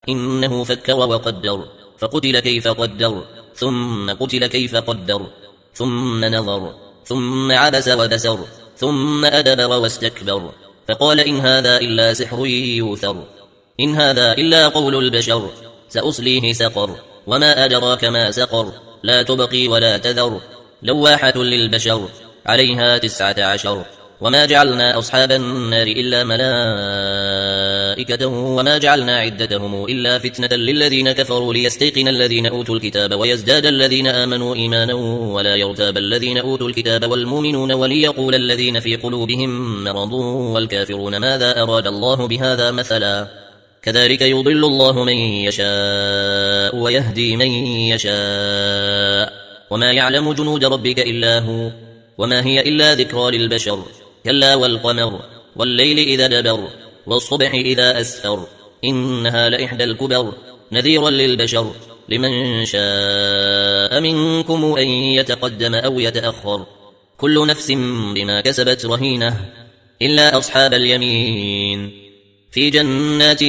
إنه فكر وقدر فقتل كيف قدر ثم قتل كيف قدر ثم نظر ثم عبس وبسر ثم أدبر واستكبر فقال إن هذا إلا سحر يوثر إن هذا إلا قول البشر سأصليه سقر وما أدراك ما سقر لا تبقي ولا تذر لواحة للبشر عليها 19 وما جعلنا أصحاب النار إلا ملائكة وما جعلنا عدتهم إلا فتنة للذين كفروا ليستيقن الذين أوتوا الكتاب ويزداد الذين آمنوا إيمانا ولا يرتاب الذين أوتوا الكتاب والمؤمنون وليقول الذين في قلوبهم مرض والكافرون ماذا أراد الله بهذا مثلا كذلك يضل الله من يشاء ويهدي من يشاء وما يعلم جنود ربك إلا هو وما هي إلا ذكرى للبشر كلا والقمر والليل إذا دبر والصبح إذا أسفر إنها لإحدى الكبر نذيرا للبشر لمن شاء منكم أن يتقدم أو يتأخر كل نفس بما كسبت رهينة إلا أصحاب اليمين في جنات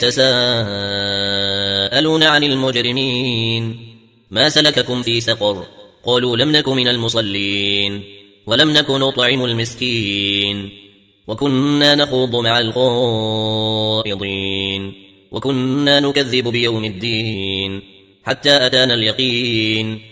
يتساءلون عن المجرمين ما سلككم في سقر قالوا لم نك من المصلين ولم نك نطعم المسكين وكنا نخوض مع الخائضين وكنا نكذب بيوم الدين حتى أتانا اليقين